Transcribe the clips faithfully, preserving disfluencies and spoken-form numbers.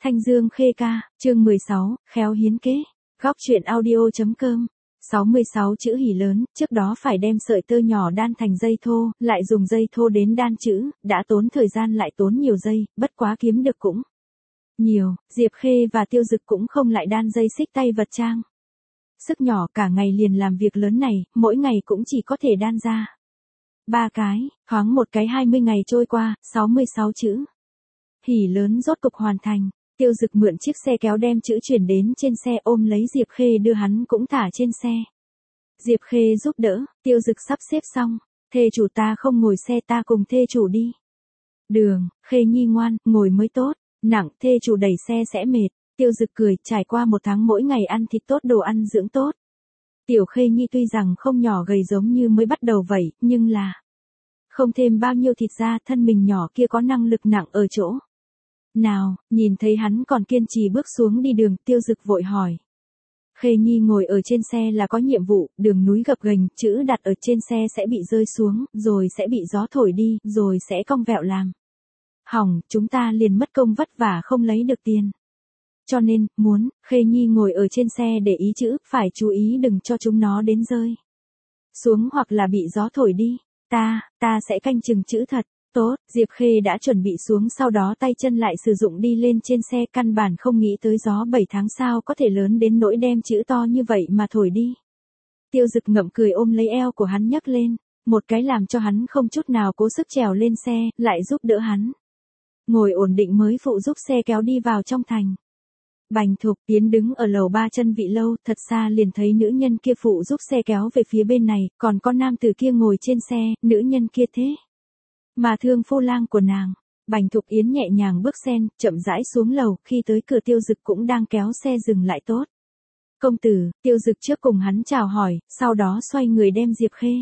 Thanh Dương Khê Ca, chương mười sáu, khéo hiến kế. Góc truyện audio.com. sáu mươi sáu chữ hỉ lớn, trước đó phải đem sợi tơ nhỏ đan thành dây thô, lại dùng dây thô đến đan chữ, đã tốn thời gian lại tốn nhiều dây, bất quá kiếm được cũng nhiều. Diệp Khê và Tiêu Dực cũng không lại đan dây xích tay vật trang. Sức nhỏ cả ngày liền làm việc lớn này, mỗi ngày cũng chỉ có thể đan ra ba cái, thoáng một cái hai mươi ngày trôi qua, sáu mươi sáu chữ hỉ lớn rốt cục hoàn thành. Tiêu Dực mượn chiếc xe kéo đem chữ chuyển đến trên xe, ôm lấy Diệp Khê đưa hắn cũng thả trên xe. Diệp Khê giúp đỡ, Tiêu Dực sắp xếp xong, thê chủ ta không ngồi xe, ta cùng thê chủ đi. Đường, Khê nhi ngoan, ngồi mới tốt, nặng thê chủ đẩy xe sẽ mệt. Tiêu Dực cười, trải qua một tháng mỗi ngày ăn thịt tốt, đồ ăn dưỡng tốt. Tiểu Khê nhi tuy rằng không nhỏ gầy giống như mới bắt đầu vậy, nhưng là không thêm bao nhiêu thịt ra, thân mình nhỏ kia có năng lực nặng ở chỗ nào. Nhìn thấy hắn còn kiên trì bước xuống đi đường, Tiêu Dực vội hỏi. Khê nhi ngồi ở trên xe là có nhiệm vụ, đường núi gập ghềnh, chữ đặt ở trên xe sẽ bị rơi xuống, rồi sẽ bị gió thổi đi, rồi sẽ cong vẹo làm hỏng, chúng ta liền mất công vất vả không lấy được tiền. Cho nên, muốn, Khê nhi ngồi ở trên xe để ý chữ, phải chú ý đừng cho chúng nó đến rơi xuống hoặc là bị gió thổi đi. Ta, ta sẽ canh chừng chữ thật. Tốt, Diệp Khê đã chuẩn bị xuống, sau đó tay chân lại sử dụng đi lên trên xe, căn bản không nghĩ tới gió bảy tháng sao có thể lớn đến nỗi đem chữ to như vậy mà thổi đi. Tiêu Dực ngậm cười ôm lấy eo của hắn nhấc lên, một cái làm cho hắn không chút nào cố sức trèo lên xe, lại giúp đỡ hắn ngồi ổn định mới phụ giúp xe kéo đi vào trong thành. Bành Thục Tiến đứng ở lầu ba chân vị lâu, thật xa liền thấy nữ nhân kia phụ giúp xe kéo về phía bên này, còn có nam tử kia ngồi trên xe, nữ nhân kia thế mà thương phu lang của nàng. Bành Thục Yến nhẹ nhàng bước sen, chậm rãi xuống lầu, khi tới cửa Tiêu Dực cũng đang kéo xe dừng lại. Tốt. Công tử, Tiêu Dực trước cùng hắn chào hỏi, sau đó xoay người đem Diệp Khê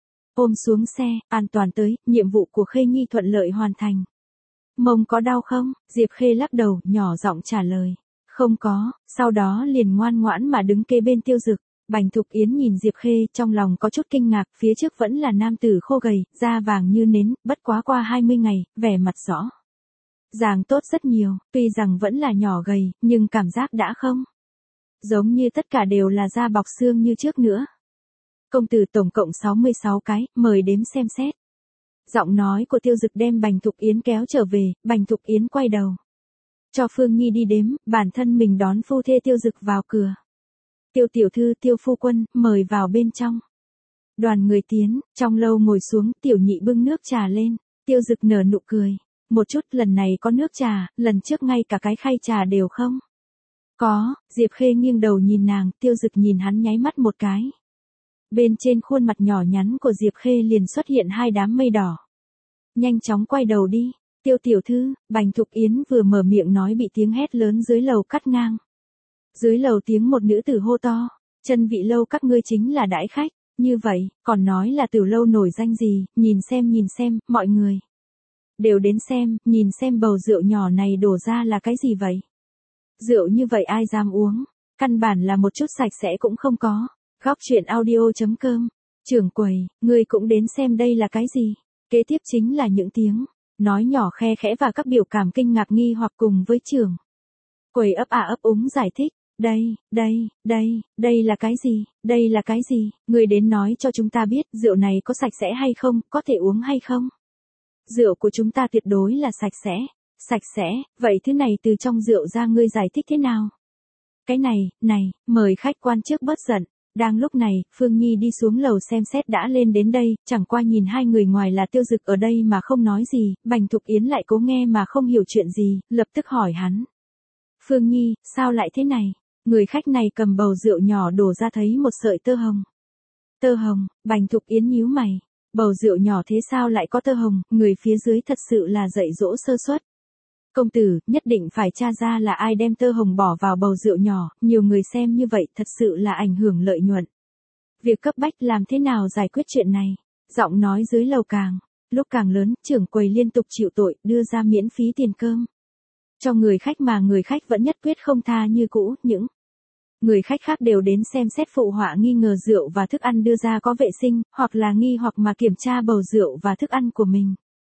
ôm xuống xe, an toàn tới, nhiệm vụ của Khê nhi thuận lợi hoàn thành. Mông có đau không? Diệp Khê lắc đầu, nhỏ giọng trả lời. Không có, sau đó liền ngoan ngoãn mà đứng kế bên Tiêu Dực. Bành Thục Yến nhìn Diệp Khê, trong lòng có chút kinh ngạc, phía trước vẫn là nam tử khô gầy, da vàng như nến, bất quá qua hai mươi ngày, vẻ mặt rõ ràng tốt rất nhiều, tuy rằng vẫn là nhỏ gầy, nhưng cảm giác đã không giống như tất cả đều là da bọc xương như trước nữa. Công tử tổng cộng sáu mươi sáu cái, mời đếm xem xét. Giọng nói của Tiêu Dực đem Bành Thục Yến kéo trở về, Bành Thục Yến quay đầu cho Phương Nhi đi đếm, bản thân mình đón phu thê Tiêu Dực vào cửa. Tiêu tiểu thư, Tiêu phu quân, mời vào bên trong. Đoàn người tiến, trong lâu ngồi xuống, tiểu nhị bưng nước trà lên. Tiêu Dực nở nụ cười. Một chút, lần này có nước trà, lần trước ngay cả cái khay trà đều không có. Diệp Khê nghiêng đầu nhìn nàng, Tiêu Dực nhìn hắn nháy mắt một cái. Bên trên khuôn mặt nhỏ nhắn của Diệp Khê liền xuất hiện hai đám mây đỏ. Nhanh chóng quay đầu đi. Tiêu tiểu thư, Bành Thục Yến vừa mở miệng nói bị tiếng hét lớn dưới lầu cắt ngang. Dưới lầu tiếng một nữ tử hô to, chân vị lâu các ngươi chính là đãi khách, như vậy, còn nói là Tử lâu nổi danh gì, nhìn xem nhìn xem, mọi người đều đến xem, nhìn xem bầu rượu nhỏ này đổ ra là cái gì vậy. Rượu như vậy ai dám uống, căn bản là một chút sạch sẽ cũng không có. Góc truyện audio.com, trưởng quầy, ngươi cũng đến xem đây là cái gì. Kế tiếp chính là những tiếng nói nhỏ khe khẽ và các biểu cảm kinh ngạc nghi hoặc cùng với trưởng quầy ấp à ấp úng giải thích. Đây, đây, đây, đây là cái gì, đây là cái gì, người đến nói cho chúng ta biết, rượu này có sạch sẽ hay không, có thể uống hay không. Rượu của chúng ta tuyệt đối là sạch sẽ, sạch sẽ, vậy thứ này từ trong rượu ra ngươi giải thích thế nào? Cái này, này, mời khách quan trước bớt giận. Đang lúc này, Phương Nhi đi xuống lầu xem xét đã lên đến đây, chẳng qua nhìn hai người ngoài là Tiêu Dực ở đây mà không nói gì, Bành Thục Yến lại cố nghe mà không hiểu chuyện gì, lập tức hỏi hắn. Phương Nhi, sao lại thế này? Người khách này cầm bầu rượu nhỏ đổ ra thấy một sợi tơ hồng. Tơ hồng, Bành Thục Yến nhíu mày. Bầu rượu nhỏ thế sao lại có tơ hồng, người phía dưới thật sự là dạy dỗ sơ suất. Công tử, nhất định phải tra ra là ai đem tơ hồng bỏ vào bầu rượu nhỏ, nhiều người xem như vậy thật sự là ảnh hưởng lợi nhuận. Việc cấp bách làm thế nào giải quyết chuyện này? Giọng nói dưới lầu càng lúc càng lớn, trưởng quầy liên tục chịu tội, đưa ra miễn phí tiền cơm cho người khách mà người khách vẫn nhất quyết không tha như cũ. Những người khách khác đều đến xem xét phụ họa nghi ngờ rượu và thức ăn đưa ra có vệ sinh, hoặc là nghi hoặc mà kiểm tra bầu rượu và thức ăn của mình.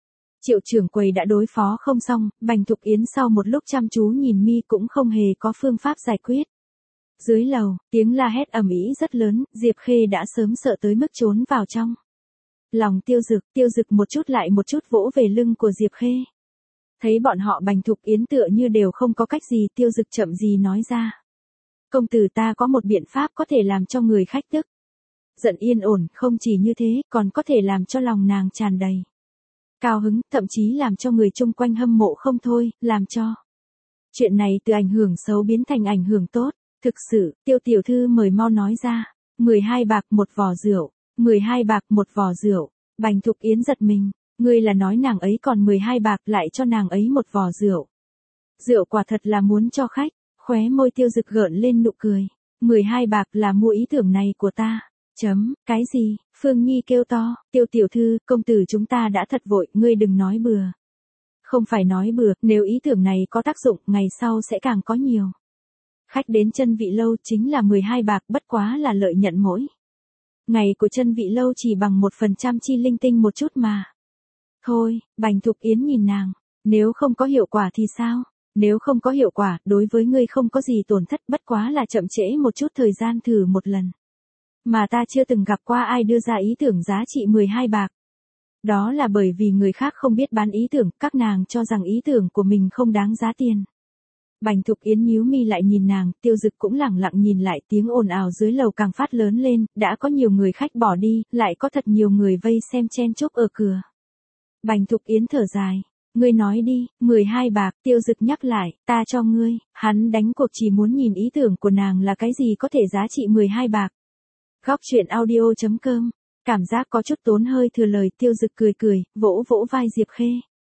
Triệu trưởng quầy đã đối phó không xong, Bành Thục Yến sau một lúc chăm chú nhìn mi cũng không hề có phương pháp giải quyết. Dưới lầu, tiếng la hét ầm ĩ rất lớn, Diệp Khê đã sớm sợ tới mức trốn vào trong. Lòng Tiêu Dực, Tiêu Dực một chút lại một chút vỗ về lưng của Diệp Khê. Thấy bọn họ Bành Thục Yến tựa như đều không có cách gì, Tiêu Dực chậm gì nói ra. Công tử ta có một biện pháp có thể làm cho người khách tức giận yên ổn, không chỉ như thế, còn có thể làm cho lòng nàng tràn đầy cao hứng, thậm chí làm cho người chung quanh hâm mộ không thôi, làm cho chuyện này từ ảnh hưởng xấu biến thành ảnh hưởng tốt. Thực sự, Tiêu tiểu thư mời mau nói ra. mười hai bạc một vò rượu, mười hai bạc một vò rượu. Bành Thục Yến giật mình, ngươi là nói nàng ấy còn mười hai bạc lại cho nàng ấy một vò rượu. Rượu quả thật là muốn cho khách, khóe môi Tiêu Dực gợn lên nụ cười. mười hai bạc là mua ý tưởng này của ta. Chấm, cái gì? Phương Nhi kêu to, Tiêu tiểu thư, công tử chúng ta đã thật vội, ngươi đừng nói bừa. Không phải nói bừa, nếu ý tưởng này có tác dụng, ngày sau sẽ càng có nhiều khách đến Chân Vị lâu, chính là mười hai bạc, bất quá là lợi nhận mỗi ngày của Chân Vị lâu chỉ bằng một phần trăm chi linh tinh một chút mà. Thôi, Bành Thục Yến nhìn nàng, nếu không có hiệu quả thì sao? Nếu không có hiệu quả, đối với ngươi không có gì tổn thất, bất quá là chậm trễ một chút thời gian thử một lần. Mà ta chưa từng gặp qua ai đưa ra ý tưởng giá trị mười hai bạc. Đó là bởi vì người khác không biết bán ý tưởng, các nàng cho rằng ý tưởng của mình không đáng giá tiền. Bành Thục Yến nhíu mi lại nhìn nàng, Tiêu Dực cũng lẳng lặng nhìn lại, tiếng ồn ào dưới lầu càng phát lớn lên, đã có nhiều người khách bỏ đi, lại có thật nhiều người vây xem chen chúc ở cửa. Bành Thục Yến thở dài, ngươi nói đi, mười hai bạc, Tiêu Dực nhắc lại, ta cho ngươi, hắn đánh cuộc chỉ muốn nhìn ý tưởng của nàng là cái gì có thể giá trị mười hai bạc. Góc truyện audio chấm com, cảm giác có chút tốn hơi thừa lời, Tiêu Dực cười cười, vỗ vỗ vai Diệp Khê.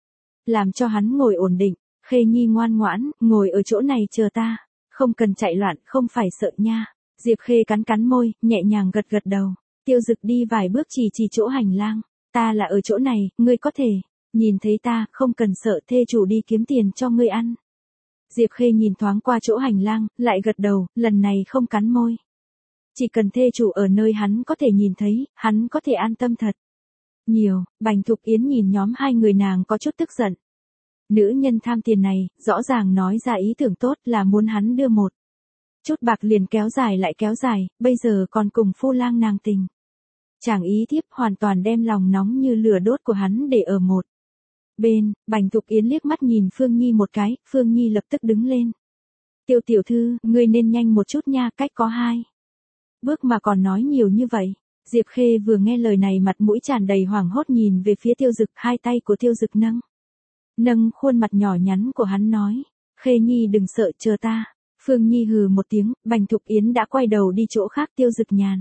Làm cho hắn ngồi ổn định. Khê Nhi ngoan ngoãn, ngồi ở chỗ này chờ ta, không cần chạy loạn, không phải sợ nha. Diệp Khê cắn cắn môi, nhẹ nhàng gật gật đầu. Tiêu Dực đi vài bước chỉ chỉ chỗ hành lang, ta là ở chỗ này, ngươi có thể nhìn thấy ta, không cần sợ, thê chủ đi kiếm tiền cho ngươi ăn. Diệp Khê nhìn thoáng qua chỗ hành lang, lại gật đầu, lần này không cắn môi. Chỉ cần thê chủ ở nơi hắn có thể nhìn thấy, hắn có thể an tâm thật nhiều. Bành Thục Yến nhìn nhóm hai người nàng có chút tức giận. Nữ nhân tham tiền này, rõ ràng nói ra ý tưởng tốt là muốn hắn đưa một chút bạc liền kéo dài lại kéo dài, bây giờ còn cùng phu lang nàng tình. Chàng ý thiếp hoàn toàn đem lòng nóng như lửa đốt của hắn để ở một bên. Bành Thục Yến liếc mắt nhìn Phương Nhi một cái, Phương Nhi lập tức đứng lên. Tiêu tiểu thư, ngươi nên nhanh một chút nha, cách có hai bước mà còn nói nhiều như vậy. Diệp Khê vừa nghe lời này mặt mũi tràn đầy hoảng hốt nhìn về phía Tiêu Dực, hai tay của Tiêu Dực nâng nâng khuôn mặt nhỏ nhắn của hắn nói, Khê Nhi đừng sợ, chờ ta. Phương Nhi hừ một tiếng, Bành Thục Yến đã quay đầu đi chỗ khác. Tiêu Dực nhàn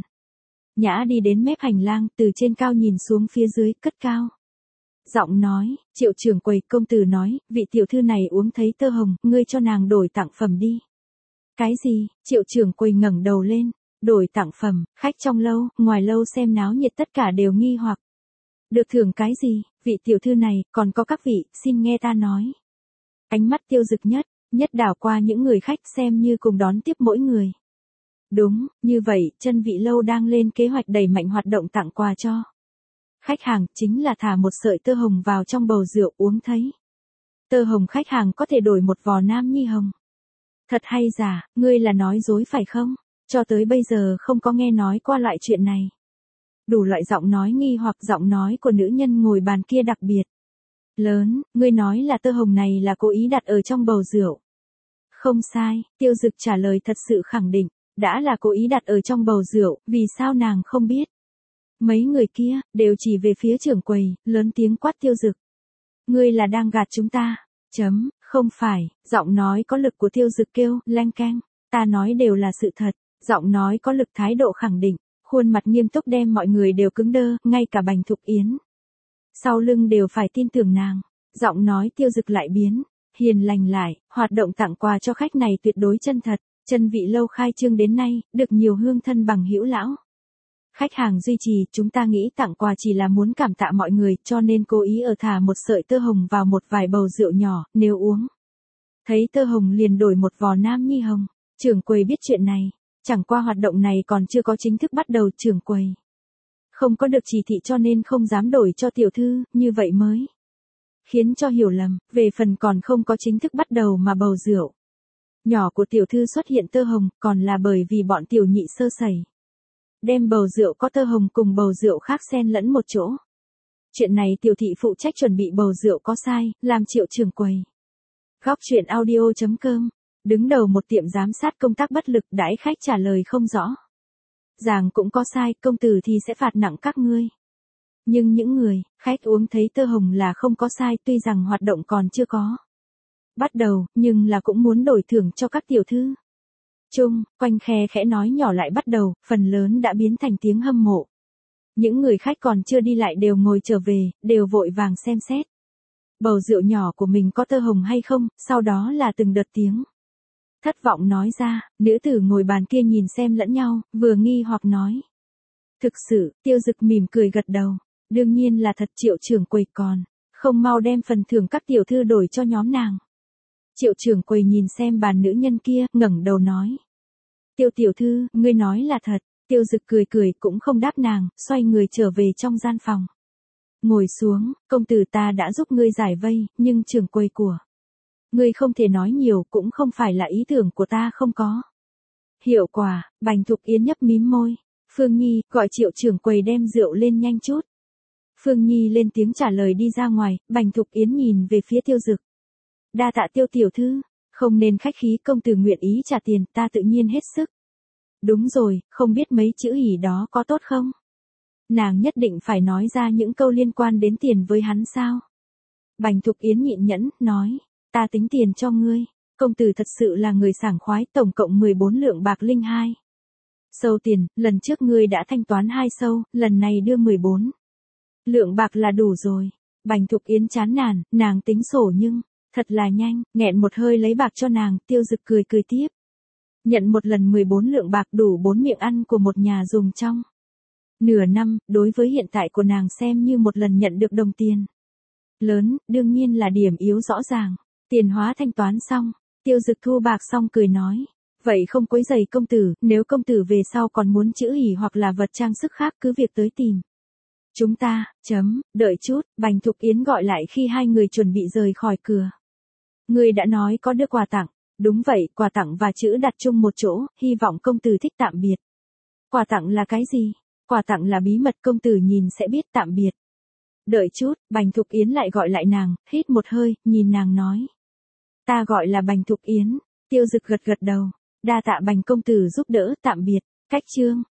nhã đi đến mép hành lang, từ trên cao nhìn xuống phía dưới, cất cao giọng nói, Triệu trưởng quầy, công tử nói, vị tiểu thư này uống thấy tơ hồng, ngươi cho nàng đổi tặng phẩm đi. Cái gì? Triệu trưởng quầy ngẩng đầu lên, đổi tặng phẩm, khách trong lâu, ngoài lâu xem náo nhiệt tất cả đều nghi hoặc. Được thưởng cái gì? Vị tiểu thư này, còn có các vị, xin nghe ta nói. Ánh mắt Tiêu Dực nhất, nhất đảo qua những người khách xem như cùng đón tiếp mỗi người. Đúng, như vậy, Chân Vị lâu đang lên kế hoạch đẩy mạnh hoạt động tặng quà cho khách hàng, chính là thả một sợi tơ hồng vào trong bầu rượu uống thấy. Tơ hồng khách hàng có thể đổi một vò nam nhi hồng. Thật hay giả, ngươi là nói dối phải không? Cho tới bây giờ không có nghe nói qua loại chuyện này. Đủ loại giọng nói nghi hoặc giọng nói của nữ nhân ngồi bàn kia đặc biệt lớn, ngươi nói là tơ hồng này là cố ý đặt ở trong bầu rượu. Không sai, Tiêu Dực trả lời thật sự khẳng định, đã là cố ý đặt ở trong bầu rượu, vì sao nàng không biết. Mấy người kia, đều chỉ về phía trưởng quầy, lớn tiếng quát Tiêu Dực. Ngươi là đang gạt chúng ta. Chấm, không phải, giọng nói có lực của Tiêu Dực kêu, leng keng, ta nói đều là sự thật, giọng nói có lực thái độ khẳng định. Khuôn mặt nghiêm túc đem mọi người đều cứng đơ, ngay cả Bành Thục Yến sau lưng đều phải tin tưởng nàng. Giọng nói Tiêu Dực lại biến hiền lành lại, hoạt động tặng quà cho khách này tuyệt đối chân thật. Chân Vị lâu khai trương đến nay, được nhiều hương thân bằng hữu lão khách hàng duy trì, chúng ta nghĩ tặng quà chỉ là muốn cảm tạ mọi người, cho nên cố ý ở thả một sợi tơ hồng vào một vài bầu rượu nhỏ, nếu uống thấy tơ hồng liền đổi một vò nam nhi hồng. Trưởng quầy biết chuyện này, chẳng qua hoạt động này còn chưa có chính thức bắt đầu, trưởng quầy không có được chỉ thị cho nên không dám đổi cho tiểu thư, như vậy mới khiến cho hiểu lầm, về phần còn không có chính thức bắt đầu mà bầu rượu. Nhỏ của tiểu thư xuất hiện tơ hồng, còn là bởi vì bọn tiểu nhị sơ sẩy. Đem bầu rượu có tơ hồng cùng bầu rượu khác xen lẫn một chỗ. Chuyện này tiểu thị phụ trách chuẩn bị bầu rượu có sai, làm Triệu trưởng quầy. Góc truyện audio chấm com, đứng đầu một tiệm giám sát công tác bất lực đãi khách trả lời không rõ. Giàng cũng có sai, công tử thì sẽ phạt nặng các ngươi. Nhưng những người, khách uống thấy tơ hồng là không có sai, tuy rằng hoạt động còn chưa có bắt đầu, nhưng là cũng muốn đổi thưởng cho các tiểu thư. Chung, quanh khe khẽ nói nhỏ lại bắt đầu, phần lớn đã biến thành tiếng hâm mộ. Những người khách còn chưa đi lại đều ngồi trở về, đều vội vàng xem xét. Bầu rượu nhỏ của mình có tơ hồng hay không, sau đó là từng đợt tiếng thất vọng nói ra, nữ tử ngồi bàn kia nhìn xem lẫn nhau, vừa nghi hoặc nói. Thực sự, Tiêu Dực mỉm cười gật đầu, đương nhiên là thật. Triệu trưởng quầy còn không mau đem phần thưởng các tiểu thư đổi cho nhóm nàng. Triệu trưởng quầy nhìn xem bàn nữ nhân kia, ngẩng đầu nói. Tiêu tiểu thư, ngươi nói là thật. Tiêu Dực cười cười cũng không đáp nàng, xoay người trở về trong gian phòng. Ngồi xuống, công tử ta đã giúp ngươi giải vây, nhưng trưởng quầy của ngươi không thể nói nhiều, cũng không phải là ý tưởng của ta không có hiệu quả. Bành Thục Yến nhấp mím môi. Phương Nhi, gọi Triệu trưởng quầy đem rượu lên nhanh chút. Phương Nhi lên tiếng trả lời đi ra ngoài, Bành Thục Yến nhìn về phía Tiêu Dực. Đa tạ Tiêu tiểu thư, không nên khách khí, công tử nguyện ý trả tiền, ta tự nhiên hết sức. Đúng rồi, không biết mấy chữ hỉ đó có tốt không? Nàng nhất định phải nói ra những câu liên quan đến tiền với hắn sao? Bành Thục Yến nhịn nhẫn, nói, ta tính tiền cho ngươi. Công tử thật sự là người sảng khoái, tổng cộng mười bốn lượng bạc linh hai. Sâu tiền, lần trước ngươi đã thanh toán hai sâu, lần này đưa mười bốn. Lượng bạc là đủ rồi. Bành Thục Yến chán nản, nàng tính sổ nhưng, thật là nhanh, nghẹn một hơi lấy bạc cho nàng, Tiêu Dực cười cười tiếp. Nhận một lần mười bốn lượng bạc đủ bốn miệng ăn của một nhà dùng trong nửa năm, đối với hiện tại của nàng xem như một lần nhận được đồng tiền lớn, đương nhiên là điểm yếu rõ ràng. Tiền hóa thanh toán xong, Tiêu Dực thu bạc xong cười nói, vậy không quấy rầy công tử, nếu công tử về sau còn muốn chữ hỉ hoặc là vật trang sức khác cứ việc tới tìm chúng ta. Chấm, đợi chút, Bành Thục Yến gọi lại khi hai người chuẩn bị rời khỏi cửa. Người đã nói có đưa quà tặng. Đúng vậy, quà tặng và chữ đặt chung một chỗ, hy vọng công tử thích. Tạm biệt. Quà tặng là cái gì? Quà tặng là bí mật, công tử nhìn sẽ biết. Tạm biệt. Đợi chút, Bành Thục Yến lại gọi lại nàng, hít một hơi, nhìn nàng nói. Ta gọi là Bành Thục Yến. Tiêu Dực gật gật đầu. Đa tạ Bành công tử giúp đỡ. Tạm biệt. Cách chương.